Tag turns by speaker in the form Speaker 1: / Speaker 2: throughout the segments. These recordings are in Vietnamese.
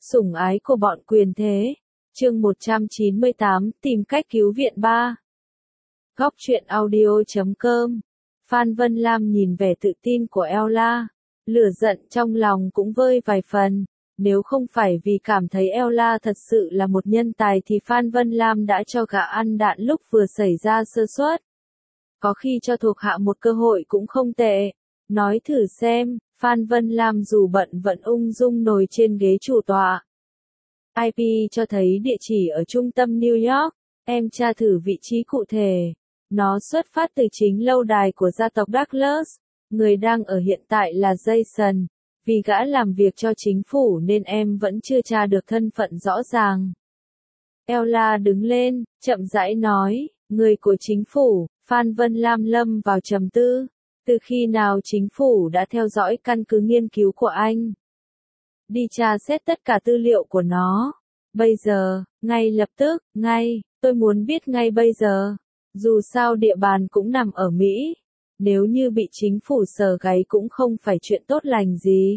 Speaker 1: Sủng ái của bọn quyền thế. Chương 198, tìm cách cứu viện 3. Góc truyện audio.com. Phan Vân Lam nhìn vẻ tự tin của Ella, lửa giận trong lòng cũng vơi vài phần. Nếu không phải vì cảm thấy Ella thật sự là một nhân tài thì Phan Vân Lam đã cho gã ăn đạn lúc vừa xảy ra sơ suất. Có khi cho thuộc hạ một cơ hội cũng không tệ. Nói thử xem, Phan Vân Lam dù bận vẫn ung dung ngồi trên ghế chủ tọa. IP cho thấy địa chỉ ở trung tâm New York, em tra thử vị trí cụ thể. Nó xuất phát từ chính lâu đài của gia tộc Douglas, người đang ở hiện tại là Jason. Vì gã làm việc cho chính phủ nên em vẫn chưa tra được thân phận rõ ràng. Ella đứng lên, chậm rãi nói, người của chính phủ. Phan Vân Lam lâm vào trầm tư. Từ khi nào chính phủ đã theo dõi căn cứ nghiên cứu của anh? Đi tra xét tất cả tư liệu của nó. Bây giờ, ngay lập tức, tôi muốn biết ngay bây giờ. Dù sao địa bàn cũng nằm ở Mỹ. Nếu như bị chính phủ sờ gáy cũng không phải chuyện tốt lành gì.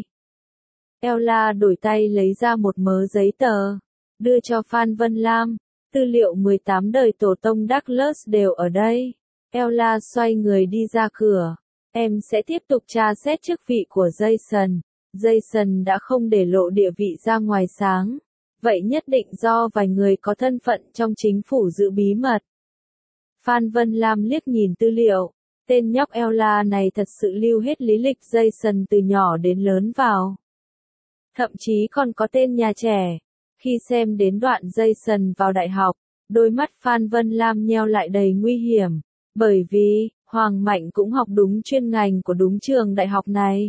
Speaker 1: Ella đổi tay lấy ra một mớ giấy tờ, đưa cho Phan Vân Lam. Tư liệu 18 đời tổ tông Douglas đều ở đây. Ella xoay người đi ra cửa. Em sẽ tiếp tục tra xét chức vị của Jason. Jason đã không để lộ địa vị ra ngoài sáng. Vậy nhất định do vài người có thân phận trong chính phủ giữ bí mật. Phan Vân Lam liếc nhìn tư liệu. Tên nhóc Ella này thật sự lưu hết lý lịch Jason từ nhỏ đến lớn vào. Thậm chí còn có tên nhà trẻ. Khi xem đến đoạn Jason vào đại học, đôi mắt Phan Vân Lam nheo lại đầy nguy hiểm. Bởi vì, Hoàng Mạnh cũng học đúng chuyên ngành của đúng trường đại học này.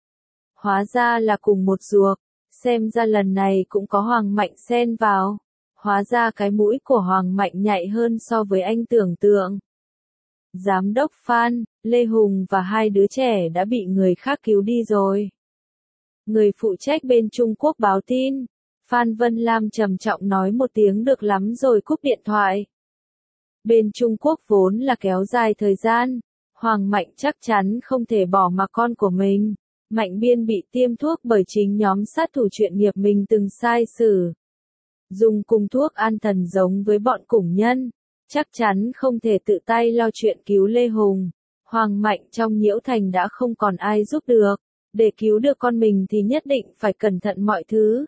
Speaker 1: Hóa ra là cùng một ruột, xem ra lần này cũng có Hoàng Mạnh xen vào. Hóa ra cái mũi của Hoàng Mạnh nhạy hơn so với anh tưởng tượng. Giám đốc Phan, Lê Hùng và hai đứa trẻ đã bị người khác cứu đi rồi. Người phụ trách bên Trung Quốc báo tin. Phan Vân Lam trầm trọng nói một tiếng được lắm rồi cúp điện thoại. Bên Trung Quốc vốn là kéo dài thời gian. Hoàng Mạnh chắc chắn không thể bỏ mặc con của mình. Mạnh Biên bị tiêm thuốc bởi chính nhóm sát thủ chuyên nghiệp mình từng sai xử. Dùng cùng thuốc an thần giống với bọn củng nhân. Chắc chắn không thể tự tay lo chuyện cứu Lê Hùng. Hoàng Mạnh trong Nhiễu Thành đã không còn ai giúp được. Để cứu được con mình thì nhất định phải cẩn thận mọi thứ.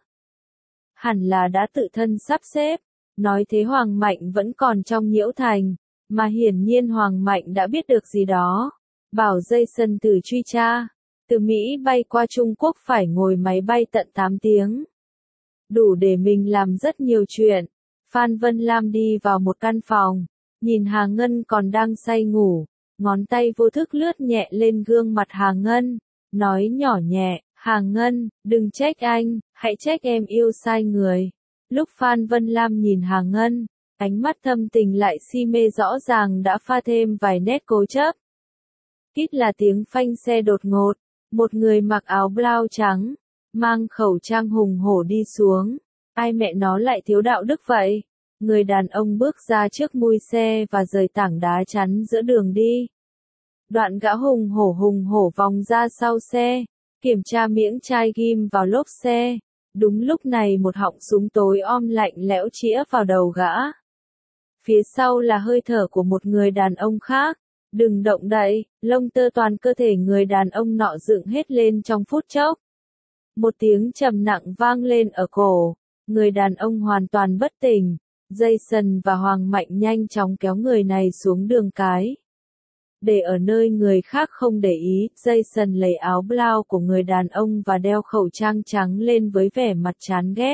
Speaker 1: Hẳn là đã tự thân sắp xếp. Nói thế Hoàng Mạnh vẫn còn trong Nhiễu Thành. Mà hiển nhiên Hoàng Mạnh đã biết được gì đó. Bảo Jason từ truy tra. Từ Mỹ bay qua Trung Quốc phải ngồi máy bay tận 8 tiếng. Đủ để mình làm rất nhiều chuyện. Phan Vân Lam đi vào một căn phòng. Nhìn Hà Ngân còn đang say ngủ. Ngón tay vô thức lướt nhẹ lên gương mặt Hà Ngân. Nói nhỏ nhẹ, Hà Ngân, đừng trách anh, hãy trách em yêu sai người. Lúc Phan Vân Lam nhìn Hà Ngân, ánh mắt thâm tình lại si mê rõ ràng đã pha thêm vài nét cố chấp. Kít là tiếng phanh xe đột ngột. Một người mặc áo blau trắng, mang khẩu trang hùng hổ đi xuống. Ai mẹ nó lại thiếu đạo đức vậy? Người đàn ông bước ra trước mui xe và rời tảng đá chắn giữa đường đi. Đoạn gã hùng hổ vòng ra sau xe, kiểm tra miếng chai ghim vào lốp xe. Đúng lúc này một họng súng tối om lạnh lẽo chĩa vào đầu gã. Phía sau là hơi thở của một người đàn ông khác. Đừng động đậy, lông tơ toàn cơ thể người đàn ông nọ dựng hết lên trong phút chốc. Một tiếng trầm nặng vang lên ở cổ. Người đàn ông hoàn toàn bất tỉnh. Jason và Hoàng Mạnh nhanh chóng kéo người này xuống đường cái. Để ở nơi người khác không để ý, Jason lấy áo blau của người đàn ông và đeo khẩu trang trắng lên với vẻ mặt chán ghét.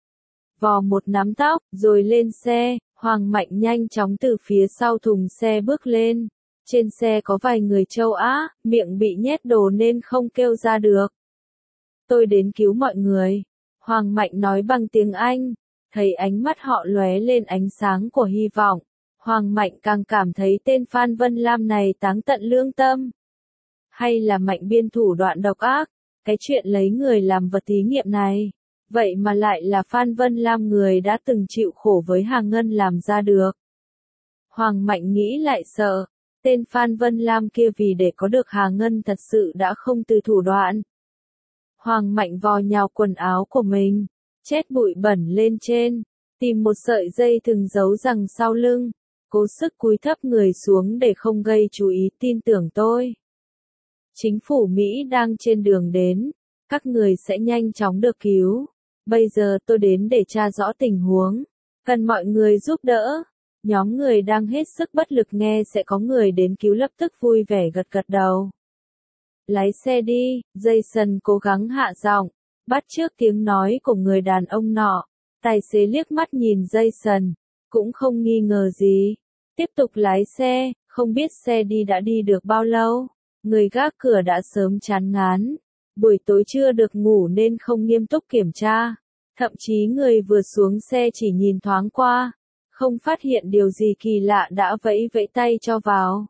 Speaker 1: Vò một nắm tóc, rồi lên xe. Hoàng Mạnh nhanh chóng từ phía sau thùng xe bước lên. Trên xe có vài người châu Á, miệng bị nhét đồ nên không kêu ra được. Tôi đến cứu mọi người. Hoàng Mạnh nói bằng tiếng Anh. Thấy ánh mắt họ lóe lên ánh sáng của hy vọng. Hoàng Mạnh càng cảm thấy tên Phan Vân Lam này táng tận lương tâm. Hay là Mạnh Biên thủ đoạn độc ác, cái chuyện lấy người làm vật thí nghiệm này. Vậy mà lại là Phan Vân Lam người đã từng chịu khổ với Hà Ngân làm ra được. Hoàng Mạnh nghĩ lại sợ. Tên Phan Vân Lam kia vì để có được Hà Ngân thật sự đã không từ thủ đoạn. Hoàng Mạnh vò nhào quần áo của mình. chét bụi bẩn lên trên, tìm một sợi dây thừng giấu rằng sau lưng, cố sức cúi thấp người xuống để không gây chú ý. Tin tưởng tôi. Chính phủ Mỹ đang trên đường đến, các người sẽ nhanh chóng được cứu. Bây giờ tôi đến để tra rõ tình huống, cần mọi người giúp đỡ. Nhóm người đang hết sức bất lực nghe sẽ có người đến cứu lập tức vui vẻ gật gật đầu. Lái xe đi, Jason cố gắng hạ giọng, bắt chước tiếng nói của người đàn ông nọ. Tài xế liếc mắt nhìn Jason, cũng không nghi ngờ gì. Tiếp tục lái xe, không biết xe đi đã đi được bao lâu. Người gác cửa đã sớm chán ngán. Buổi tối chưa được ngủ nên không nghiêm túc kiểm tra. Thậm chí người vừa xuống xe chỉ nhìn thoáng qua. Không phát hiện điều gì kỳ lạ đã vẫy vẫy tay cho vào.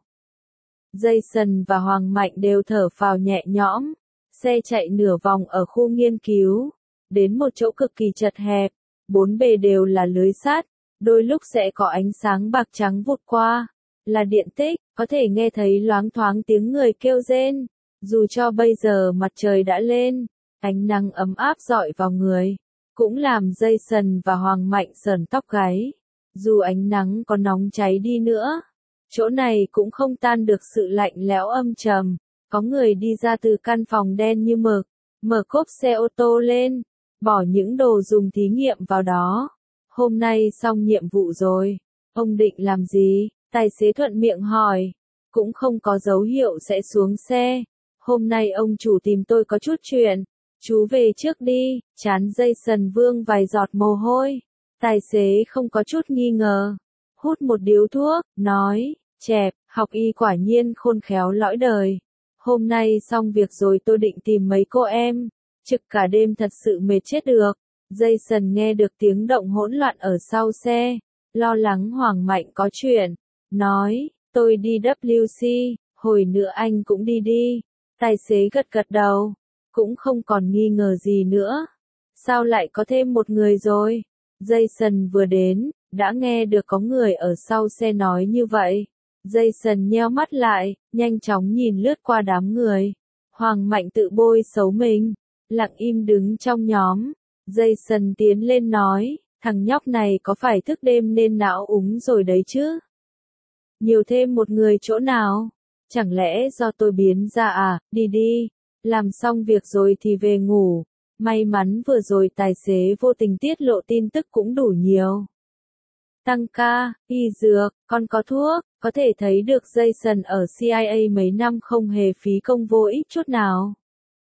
Speaker 1: Jason và Hoàng Mạnh đều thở phào nhẹ nhõm. Xe chạy nửa vòng ở khu nghiên cứu. Đến một chỗ cực kỳ chật hẹp. Bốn bề đều là lưới sắt. Đôi lúc sẽ có ánh sáng bạc trắng vụt qua. Là điện tích, có thể nghe thấy loáng thoáng tiếng người kêu rên. Dù cho bây giờ mặt trời đã lên, ánh nắng ấm áp rọi vào người, cũng làm Jason và Hoàng Mạnh sởn tóc gáy. Dù ánh nắng có nóng cháy đi nữa, chỗ này cũng không tan được sự lạnh lẽo âm trầm. Có người đi ra từ căn phòng đen như mực, mở cốp xe ô tô lên, bỏ những đồ dùng thí nghiệm vào đó. Hôm nay xong nhiệm vụ rồi, ông định làm gì? Tài xế thuận miệng hỏi, cũng không có dấu hiệu sẽ xuống xe. Hôm nay ông chủ tìm tôi có chút chuyện, chú về trước đi. Trán Jason vương vài giọt mồ hôi. Tài xế không có chút nghi ngờ, hút một điếu thuốc, nói, chẹp, học y quả nhiên khôn khéo lõi đời. Hôm nay xong việc rồi tôi định tìm mấy cô em, trực cả đêm thật sự mệt chết được. Jason nghe được tiếng động hỗn loạn ở sau xe, lo lắng Hoàng Mạnh có chuyện, nói, tôi đi WC, hồi nữa anh cũng đi đi. Tài xế gật gật đầu, cũng không còn nghi ngờ gì nữa. Sao lại có thêm một người rồi? Jason vừa đến, đã nghe được có người ở sau xe nói như vậy. Jason nheo mắt lại, nhanh chóng nhìn lướt qua đám người. Hoàng Mạnh tự bôi xấu mình, lặng im đứng trong nhóm. Jason tiến lên nói, thằng nhóc này có phải thức đêm nên não úng rồi đấy chứ? Nhiều thêm một người chỗ nào? Chẳng lẽ do tôi biến ra à? Đi đi, làm xong việc rồi thì về ngủ. May mắn vừa rồi tài xế vô tình tiết lộ tin tức cũng đủ nhiều. Tăng ca, y dược, còn có thuốc, có thể thấy được Jason ở CIA mấy năm không hề phí công vô ích chút nào.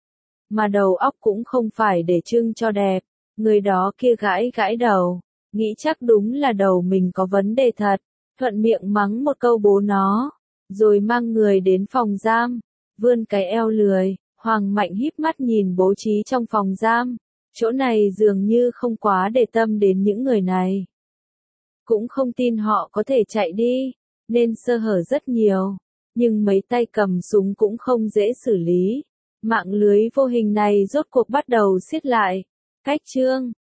Speaker 1: Mà đầu óc cũng không phải để trưng cho đẹp. Người đó kia gãi gãi đầu, nghĩ chắc đúng là đầu mình có vấn đề thật, thuận miệng mắng một câu bố nó, rồi mang người đến phòng giam, vươn cái eo lười. Hoàng Mạnh híp mắt nhìn bố trí trong phòng giam, chỗ này dường như không quá để tâm đến những người này. Cũng không tin họ có thể chạy đi, nên sơ hở rất nhiều, nhưng mấy tay cầm súng cũng không dễ xử lý. Mạng lưới vô hình này rốt cuộc bắt đầu siết lại. Cách chương